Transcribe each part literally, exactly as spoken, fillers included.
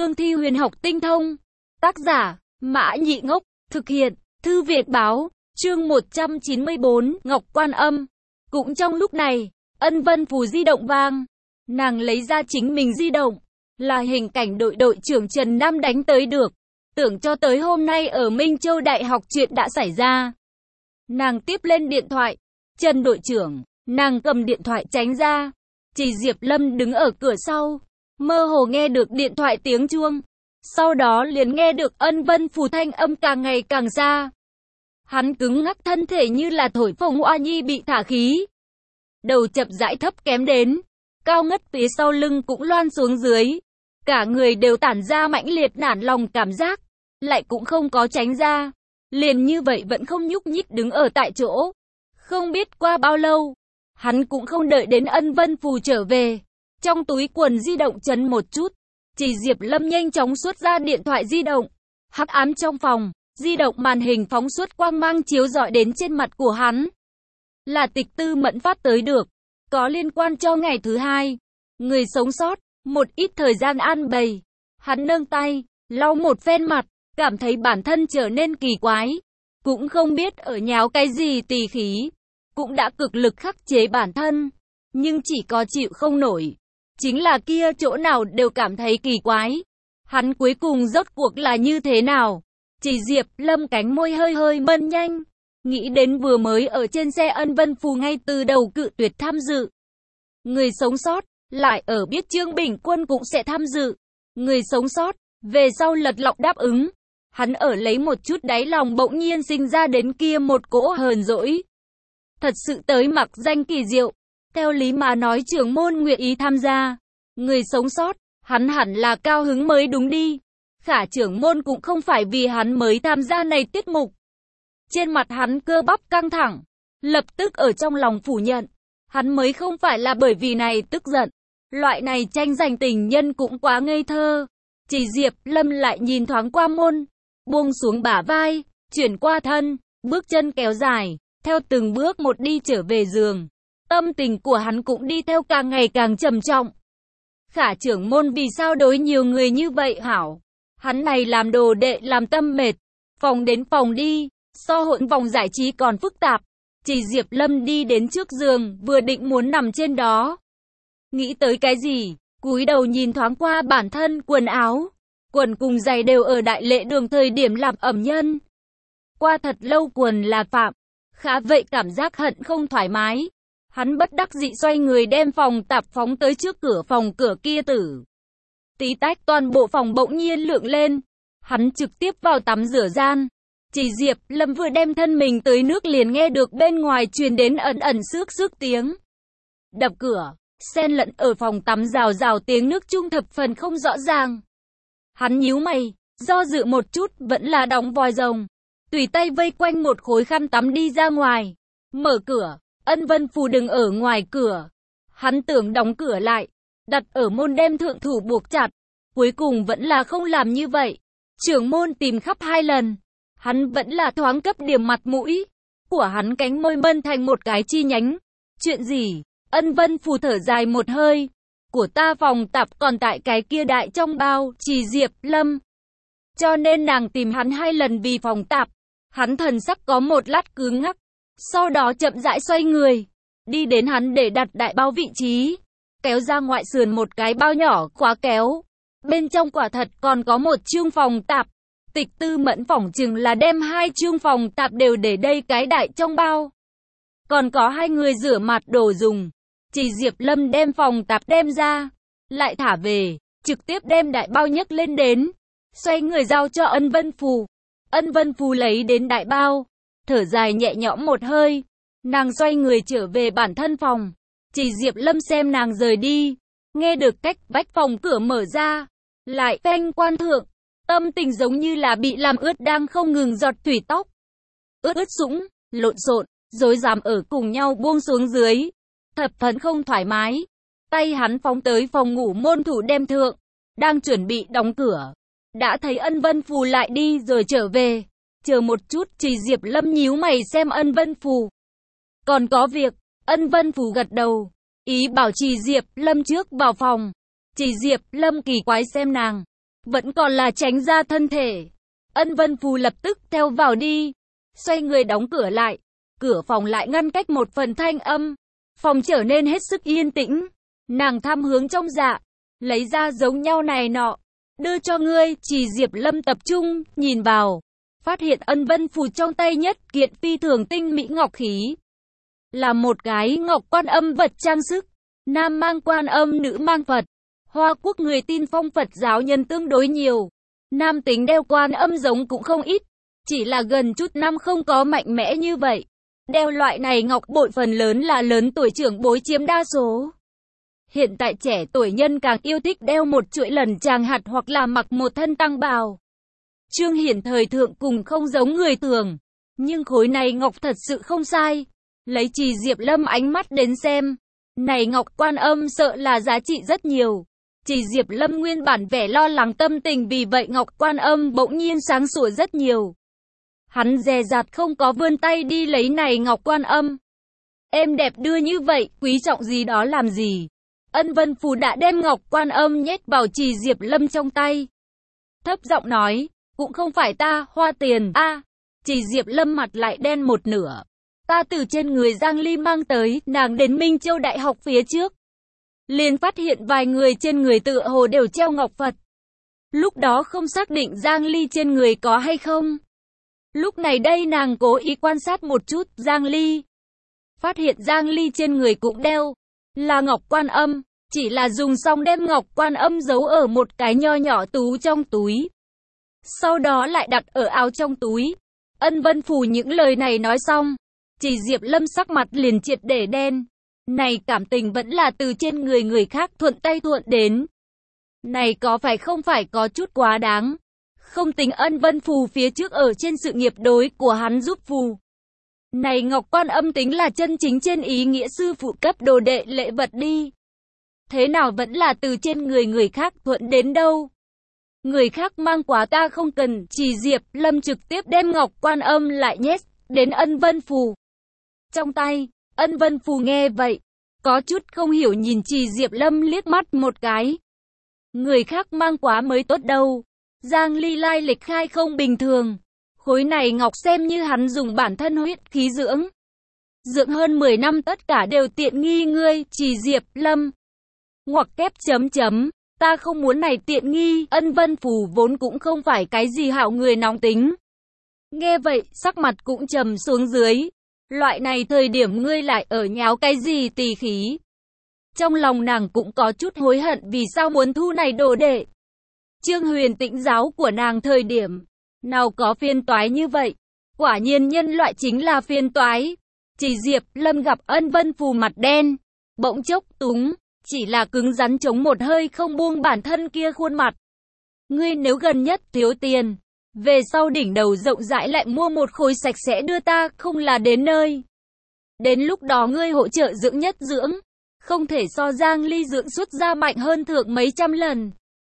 cương thi huyền học tinh thông. Tác giả, Mã Nhị Ngốc, thực hiện, Thư Việt Báo, chương một trăm chín mươi bốn, Ngọc Quan Âm. Cũng trong lúc này, Ân Vân Phù di động vang. Nàng lấy ra chính mình di động, là hình cảnh đội đội trưởng Trần Nam đánh tới được. Tưởng cho tới hôm nay ở Minh Châu Đại học chuyện đã xảy ra. Nàng tiếp lên điện thoại. Trần đội trưởng, nàng cầm điện thoại tránh ra. Chỉ Diệp Lâm đứng ở cửa sau, mơ hồ nghe được điện thoại tiếng chuông. Sau đó liền nghe được Ân Vân Phù thanh âm càng ngày càng xa. Hắn cứng ngắc thân thể như là thổi phồng oa nhi bị thả khí. Đầu chậm rãi thấp kém đến, cao ngất phía sau lưng cũng loan xuống dưới. Cả người đều tản ra mãnh liệt nản lòng cảm giác, lại cũng không có tránh ra. Liền như vậy vẫn không nhúc nhích đứng ở tại chỗ. Không biết qua bao lâu, hắn cũng không đợi đến Ân Vân Phù trở về. Trong túi quần di động chấn một chút, chỉ Diệp Lâm nhanh chóng xuất ra điện thoại di động. Hắc ám trong phòng, di động màn hình phóng xuất quang mang chiếu rọi đến trên mặt của hắn. Là Tịch Tư Mẫn phát tới được, có liên quan cho ngày thứ hai. Người sống sót, một ít thời gian an bày. Hắn nâng tay, lau một phen mặt, cảm thấy bản thân trở nên kỳ quái. Cũng không biết ở nháo cái gì tỳ khí. Cũng đã cực lực khắc chế bản thân, nhưng chỉ có chịu không nổi. Chính là kia chỗ nào đều cảm thấy kỳ quái. Hắn cuối cùng rốt cuộc là như thế nào? Chỉ Diệp Lâm cánh môi hơi hơi mân nhanh. Nghĩ đến vừa mới ở trên xe Ân Vân Phù ngay từ đầu cự tuyệt tham dự. Người sống sót, lại ở biết Trương Bình Quân cũng sẽ tham dự. Người sống sót, về sau lật lọng đáp ứng. Hắn ở lấy một chút đáy lòng bỗng nhiên sinh ra đến kia một cỗ hờn dỗi. Thật sự tới mặc danh kỳ diệu. Theo lý mà nói trưởng môn nguyện ý tham gia. Người sống sót, hắn hẳn là cao hứng mới đúng đi. Khả trưởng môn cũng không phải vì hắn mới tham gia này tiết mục. Trên mặt hắn cơ bắp căng thẳng, lập tức ở trong lòng phủ nhận. Hắn mới không phải là bởi vì này tức giận. Loại này tranh giành tình nhân cũng quá ngây thơ. Chỉ Diệp Lâm lại nhìn thoáng qua môn, buông xuống bả vai, chuyển qua thân, bước chân kéo dài, theo từng bước một đi trở về giường. Tâm tình của hắn cũng đi theo càng ngày càng trầm trọng. Khả trưởng môn vì sao đối nhiều người như vậy hảo? Hắn này làm đồ đệ làm tâm mệt. Phòng đến phòng đi, so hỗn vòng giải trí còn phức tạp. Chỉ Diệp Lâm đi đến trước giường, vừa định muốn nằm trên đó. Nghĩ tới cái gì? Cúi đầu nhìn thoáng qua bản thân quần áo. Quần cùng giày đều ở Đại Lễ Đường thời điểm làm ẩm nhân. Qua thật lâu quần là phạm. Khá vậy cảm giác hận không thoải mái. Hắn bất đắc dĩ xoay người đem phòng tạp phóng tới trước cửa phòng cửa kia tử. Tí tách toàn bộ phòng bỗng nhiên lượng lên. Hắn trực tiếp vào tắm rửa gian. Chỉ Diệp Lâm vừa đem thân mình tới nước liền nghe được bên ngoài truyền đến ẩn ẩn xước xước tiếng đập cửa, xen lẫn ở phòng tắm rào rào tiếng nước trung thập phần không rõ ràng. Hắn nhíu mày, do dự một chút vẫn là đóng vòi rồng. Tùy tay vây quanh một khối khăn tắm đi ra ngoài. Mở cửa, Ân Vân Phù đứng ở ngoài cửa. Hắn tưởng đóng cửa lại, đặt ở môn đem thượng thủ buộc chặt. Cuối cùng vẫn là không làm như vậy. Trưởng môn tìm khắp hai lần. Hắn vẫn là thoáng cấp điểm mặt mũi. Của hắn cánh môi mân thành một cái chi nhánh. Chuyện gì? Ân Vân Phù thở dài một hơi. Của ta phòng tạp còn tại cái kia đại trong bao, Chỉ Diệp Lâm. Cho nên nàng tìm hắn hai lần vì phòng tạp. Hắn thần sắc có một lát cứng ngắc. Sau đó chậm rãi xoay người. Đi đến hắn để đặt đại bao vị trí. Kéo ra ngoại sườn một cái bao nhỏ khóa kéo. Bên trong quả thật còn có một chương phòng tạp. Tịch Tư Mẫn phỏng chừng là đem hai chương phòng tạp đều để đây cái đại trong bao. Còn có hai người rửa mặt đồ dùng. Chỉ Diệp Lâm đem phòng tạp đem ra, lại thả về, trực tiếp đem đại bao nhấc lên đến. Xoay người giao cho Ân Vân Phù. Ân Vân Phù lấy đến đại bao, thở dài nhẹ nhõm một hơi. Nàng xoay người trở về bản thân phòng. Chỉ Diệp Lâm xem nàng rời đi, nghe được cách vách phòng cửa mở ra, lại phanh quan thượng. Tâm tình giống như là bị làm ướt đang không ngừng giọt thủy tóc. Ướt ướt sũng, lộn xộn, rối rắm ở cùng nhau buông xuống dưới. Thập phần không thoải mái. Tay hắn phóng tới phòng ngủ môn thủ đem thượng. Đang chuẩn bị đóng cửa. Đã thấy Ân Vân Phù lại đi rồi trở về. Chờ một chút, Chỉ Diệp Lâm nhíu mày xem Ân Vân Phù. Còn có việc. Ân Vân Phù gật đầu. Ý bảo Chỉ Diệp Lâm trước vào phòng. Chỉ Diệp Lâm kỳ quái xem nàng. vẫn còn là tránh ra thân thể. Ân Vân Phù lập tức theo vào đi, xoay người đóng cửa lại, cửa phòng lại ngăn cách một phần thanh âm. Phòng trở nên hết sức yên tĩnh, nàng thăm hướng trong dạ, lấy ra giống nhau này nọ, đưa cho ngươi. Chỉ Diệp Lâm tập trung, nhìn vào, phát hiện Ân Vân Phù trong tay nhất kiện phi thường tinh mỹ ngọc khí. Là một cái ngọc quan âm vật trang sức, nam mang quan âm nữ mang Phật. Hoa Quốc người tin phong Phật giáo nhân tương đối nhiều, nam tính đeo quan âm giống cũng không ít, chỉ là gần chút năm không có mạnh mẽ như vậy. Đeo loại này ngọc bội phần lớn là lớn tuổi trưởng bối chiếm đa số. Hiện tại trẻ tuổi nhân càng yêu thích đeo một chuỗi lần tràng hạt hoặc là mặc một thân tăng bào. Trương Hiển thời thượng cùng không giống người thường, nhưng khối này ngọc thật sự không sai. Lấy Trì Diệp Lâm ánh mắt đến xem, này ngọc quan âm sợ là giá trị rất nhiều. Trì Diệp Lâm nguyên bản vẻ lo lắng tâm tình vì vậy ngọc quan âm bỗng nhiên sáng sủa rất nhiều. Hắn dè dặt không có vươn tay đi lấy này ngọc quan âm. Em đẹp đưa như vậy, quý trọng gì đó làm gì? Ân Vân Phù đã đem ngọc quan âm nhét vào Trì Diệp Lâm trong tay. Thấp giọng nói, cũng không phải ta, hoa tiền, a à, Trì Diệp Lâm mặt lại đen một nửa. Ta từ trên người Giang Ly mang tới, nàng đến Minh Châu Đại học phía trước. Liền phát hiện vài người trên người tựa hồ đều treo ngọc Phật. Lúc đó không xác định Giang Ly trên người có hay không. Lúc này đây nàng cố ý quan sát một chút Giang Ly. Phát hiện Giang Ly trên người cũng đeo là ngọc quan âm, chỉ là dùng xong đem ngọc quan âm giấu ở một cái nho nhỏ tú trong túi. Sau đó lại đặt ở áo trong túi. Ân Vân Phù những lời này nói xong, Trì Diệp Lâm sắc mặt liền triệt để đen. Này cảm tình vẫn là từ trên người người khác thuận tay thuận đến. Này có phải không phải có chút quá đáng. Không tính Ân Vân Phù phía trước ở trên sự nghiệp đối của hắn giúp Phù. Này ngọc quan âm tính là chân chính trên ý nghĩa sư phụ cấp đồ đệ lễ vật đi. Thế nào vẫn là từ trên người người khác thuận đến đâu. Người khác mang quá ta không cần. Trì Diệp Lâm trực tiếp đem ngọc quan âm lại nhét đến Ân Vân Phù trong tay. Ân Vân Phù nghe vậy, có chút không hiểu nhìn Trì Diệp Lâm liếc mắt một cái. Người khác mang quá mới tốt đâu. Giang Ly lai lịch khai không bình thường. Khối này ngọc xem như hắn dùng bản thân huyết khí dưỡng. Dưỡng hơn mười năm tất cả đều tiện nghi ngươi, Trì Diệp Lâm. Ngoặc kép chấm chấm, ta không muốn này tiện nghi. Ân Vân Phù vốn cũng không phải cái gì hảo người nóng tính. Nghe vậy, sắc mặt cũng trầm xuống dưới. Loại này thời điểm ngươi lại ở nháo cái gì tỳ khí. Trong lòng nàng cũng có chút hối hận vì sao muốn thu này đồ đệ. Trương Huyền Tĩnh giáo của nàng thời điểm, nào có phiền toái như vậy. Quả nhiên nhân loại chính là phiền toái. Trì Diệp Lâm gặp Ân Vân Phù mặt đen, bỗng chốc túng, chỉ là cứng rắn chống một hơi không buông bản thân kia khuôn mặt. Ngươi nếu gần nhất thiếu tiền, về sau đỉnh đầu rộng rãi lại mua một khối sạch sẽ đưa ta, không là đến nơi. Đến lúc đó ngươi hỗ trợ dưỡng nhất dưỡng, không thể so Giang Ly dưỡng xuất ra mạnh hơn thượng mấy trăm lần.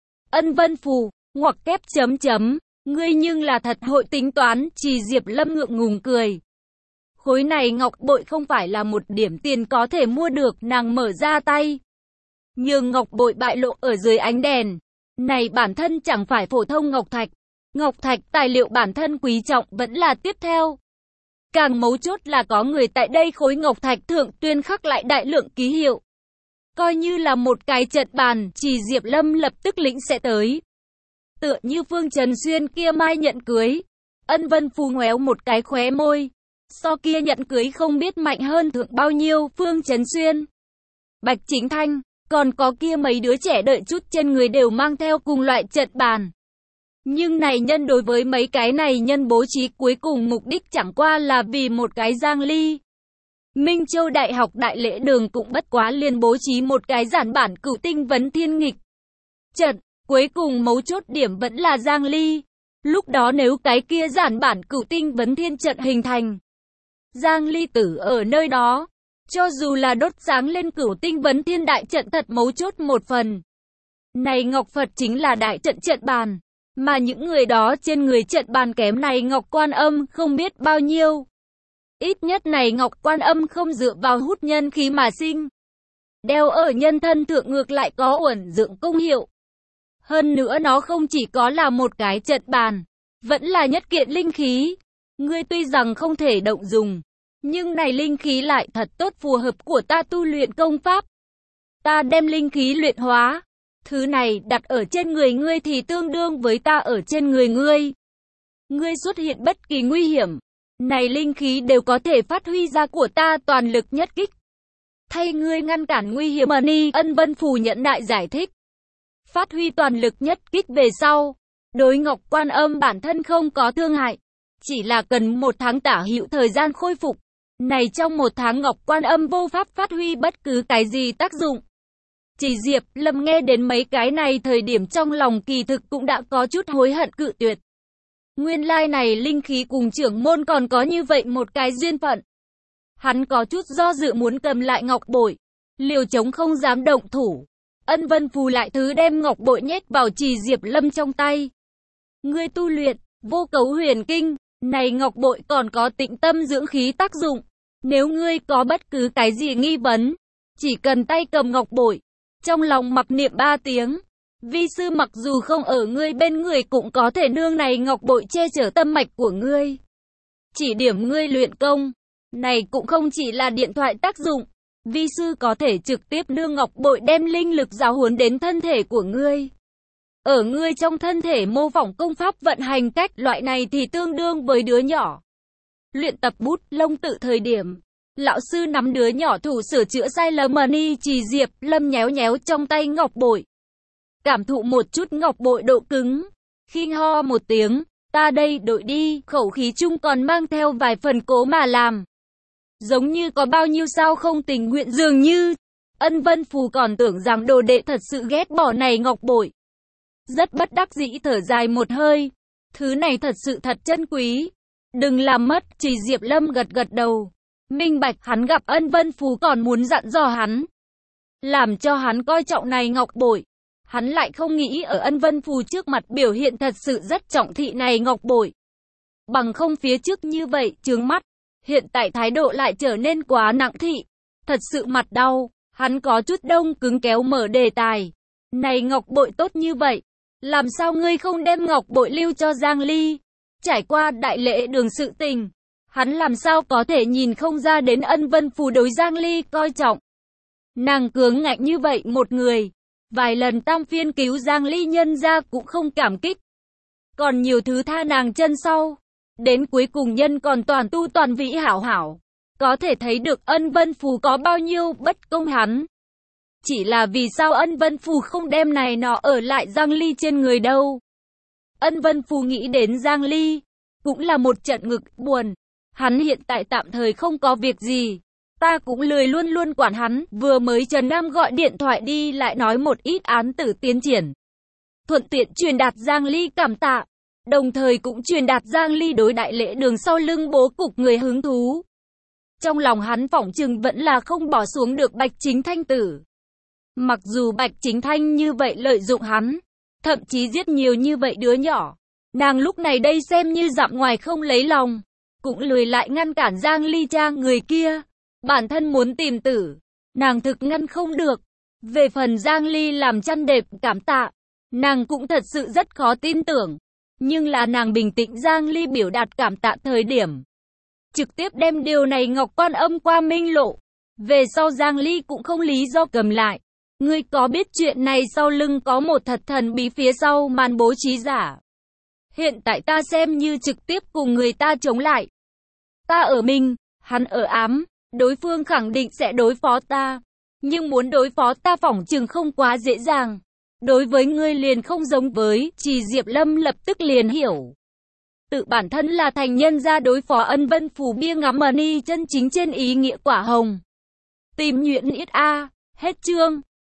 Ân Vân Phù, ngoặc kép chấm chấm, ngươi nhưng là thật hội tính toán. Trì Diệp Lâm ngượng ngùng cười. Khối này ngọc bội không phải là một điểm tiền có thể mua được. Nàng mở ra tay, nhường ngọc bội bại lộ ở dưới ánh đèn. Này bản thân chẳng phải phổ thông ngọc thạch. Ngọc thạch tài liệu bản thân quý trọng vẫn là tiếp theo. Càng mấu chốt là có người tại đây khối ngọc thạch thượng tuyên khắc lại đại lượng ký hiệu. Coi như là một cái trận bàn, Trì Diệp Lâm lập tức lĩnh sẽ tới. Tựa như Phương Trần Xuyên kia mai nhận cưới. Ân Vân Phù ngoéo một cái khóe môi. So kia nhận cưới không biết mạnh hơn thượng bao nhiêu. Phương Trần Xuyên, Bạch Chính Thanh, còn có kia mấy đứa trẻ đợi chút trên người đều mang theo cùng loại trận bàn. Nhưng này nhân đối với mấy cái này nhân bố trí cuối cùng mục đích chẳng qua là vì một cái Giang Ly. Minh Châu Đại học đại lễ đường cũng bất quá liền bố trí một cái giản bản cửu tinh vấn thiên nghịch trận, cuối cùng mấu chốt điểm vẫn là Giang Ly. Lúc đó nếu cái kia giản bản cửu tinh vấn thiên trận hình thành, Giang Ly tử ở nơi đó, cho dù là đốt sáng lên cửu tinh vấn thiên đại trận thật mấu chốt một phần. Này ngọc Phật chính là đại trận trận bàn, mà những người đó trên người trận bàn kém này ngọc quan âm không biết bao nhiêu. Ít nhất này ngọc quan âm không dựa vào hút nhân khí mà sinh. Đeo ở nhân thân thượng ngược lại có uẩn dưỡng công hiệu. Hơn nữa nó không chỉ có là một cái trận bàn, vẫn là nhất kiện linh khí. Ngươi tuy rằng không thể động dùng, nhưng này linh khí lại thật tốt phù hợp của ta tu luyện công pháp. Ta đem linh khí luyện hóa, thứ này đặt ở trên người ngươi thì tương đương với ta ở trên người ngươi. Ngươi xuất hiện bất kỳ nguy hiểm, này linh khí đều có thể phát huy ra của ta toàn lực nhất kích. Thay ngươi ngăn cản nguy hiểm mà Ni Ân Vân Phù nhận đại giải thích. Phát huy toàn lực nhất kích về sau, đối Ngọc Quan Âm bản thân không có thương hại, chỉ là cần một tháng tả hữu thời gian khôi phục. Này trong một tháng Ngọc Quan Âm vô pháp phát huy bất cứ cái gì tác dụng. Chỉ Diệp Lâm nghe đến mấy cái này thời điểm trong lòng kỳ thực cũng đã có chút hối hận cự tuyệt. Nguyên lai này linh khí cùng trưởng môn còn có như vậy một cái duyên phận. Hắn có chút do dự muốn cầm lại ngọc bội, liều chống không dám động thủ. Ân Vân Phù lại thứ đem ngọc bội nhét vào Trì Diệp Lâm trong tay. Ngươi tu luyện Vô Cấu Huyền Kinh, này ngọc bội còn có tịnh tâm dưỡng khí tác dụng. Nếu ngươi có bất cứ cái gì nghi vấn, chỉ cần tay cầm ngọc bội, trong lòng mặc niệm ba tiếng, vi sư mặc dù không ở ngươi bên người cũng có thể nương này ngọc bội che chở tâm mạch của ngươi, chỉ điểm ngươi luyện công. Này cũng không chỉ là điện thoại tác dụng, vi sư có thể trực tiếp nương ngọc bội đem linh lực giáo huấn đến thân thể của ngươi. Ở ngươi trong thân thể mô phỏng công pháp vận hành cách loại này thì tương đương với đứa nhỏ luyện tập bút lông tự thời điểm. Lão sư nắm đứa nhỏ thủ sửa chữa sai lầm mà Ni Trì Diệp Lâm nhéo nhéo trong tay ngọc bội. Cảm thụ một chút ngọc bội độ cứng. Khi ho một tiếng, ta đây đội đi, khẩu khí chung còn mang theo vài phần cố mà làm. Giống như có bao nhiêu sao không tình nguyện dường như. Ân Vân Phù còn tưởng rằng đồ đệ thật sự ghét bỏ này ngọc bội. Rất bất đắc dĩ thở dài một hơi. Thứ này thật sự thật chân quý. Đừng làm mất. Trì Diệp Lâm gật gật đầu. Minh bạch hắn gặp Ân Vân Phù còn muốn dặn dò hắn, làm cho hắn coi trọng này ngọc bội. Hắn lại không nghĩ ở Ân Vân Phù trước mặt biểu hiện thật sự rất trọng thị này ngọc bội. Bằng không phía trước như vậy chướng mắt, hiện tại thái độ lại trở nên quá nặng thị. Thật sự mặt đau, hắn có chút đông cứng kéo mở đề tài. Này ngọc bội tốt như vậy, làm sao ngươi không đem ngọc bội lưu cho Giang Ly? Trải qua đại lễ đường sự tình, hắn làm sao có thể nhìn không ra đến Ân Vân Phù đối Giang Ly coi trọng. Nàng cứng ngạnh như vậy một người, vài lần tam phiên cứu Giang Ly nhân ra cũng không cảm kích. Còn nhiều thứ tha nàng chân sau. Đến cuối cùng nhân còn toàn tu toàn vĩ hảo hảo. Có thể thấy được Ân Vân Phù có bao nhiêu bất công hắn. Chỉ là vì sao Ân Vân Phù không đem này nó ở lại Giang Ly trên người đâu. Ân Vân Phù nghĩ đến Giang Ly, cũng là một trận ngực buồn. Hắn hiện tại tạm thời không có việc gì. Ta cũng lười luôn luôn quản hắn. Vừa mới Trần Nam gọi điện thoại đi lại nói một ít án tử tiến triển. Thuận tiện truyền đạt Giang Ly cảm tạ. Đồng thời cũng truyền đạt Giang Ly đối đại lễ đường sau lưng bố cục người hứng thú. Trong lòng hắn phỏng chừng vẫn là không bỏ xuống được Bạch Chính Thanh tử. Mặc dù Bạch Chính Thanh như vậy lợi dụng hắn, thậm chí giết nhiều như vậy đứa nhỏ. Nàng lúc này đây xem như dặm ngoài không lấy lòng. Cũng lười lại ngăn cản Giang Ly cha người kia. Bản thân muốn tìm tử, nàng thực ngăn không được. Về phần Giang Ly làm chăn đẹp cảm tạ, nàng cũng thật sự rất khó tin tưởng. Nhưng là nàng bình tĩnh Giang Ly biểu đạt cảm tạ thời điểm, trực tiếp đem điều này Ngọc Quan Âm qua minh lộ. Về sau Giang Ly cũng không lý do cầm lại. Ngươi có biết chuyện này sau lưng có một thật thần bí phía sau màn bố trí giả. Hiện tại ta xem như trực tiếp cùng người ta chống lại. Ta ở minh, hắn ở ám, đối phương khẳng định sẽ đối phó ta. Nhưng muốn đối phó ta phỏng chừng không quá dễ dàng. Đối với ngươi liền không giống với. Trì Diệp Lâm lập tức liền hiểu. Tự bản thân là thành nhân ra đối phó Ân Vân Phù bia ngắm mờ ni chân chính trên ý nghĩa quả hồng. Tìm nhuyễn ít a. Hết chương.